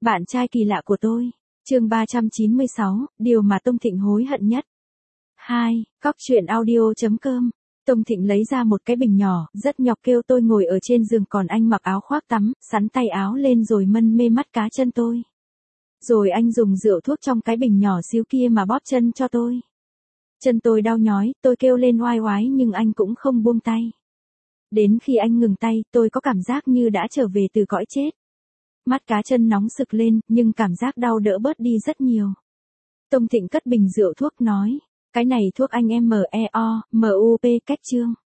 Bạn trai kỳ lạ của tôi. Chương 396, điều mà Tông Thịnh hối hận nhất. 2. Cóc truyện audio.com. Tông Thịnh lấy ra một cái bình nhỏ, rất nhọc kêu tôi ngồi ở trên giường còn anh mặc áo khoác tắm, sắn tay áo lên rồi mân mê mắt cá chân tôi. Rồi anh dùng rượu thuốc trong cái bình nhỏ xíu kia mà bóp chân cho tôi. Chân tôi đau nhói, tôi kêu lên oai oái nhưng anh cũng không buông tay. Đến khi anh ngừng tay, tôi có cảm giác như đã trở về từ cõi chết. Mắt cá chân nóng sực lên, nhưng cảm giác đau đỡ bớt đi rất nhiều. Tông Thịnh cất bình rượu thuốc nói, cái này thuốc anh MEO, MUP cách chương.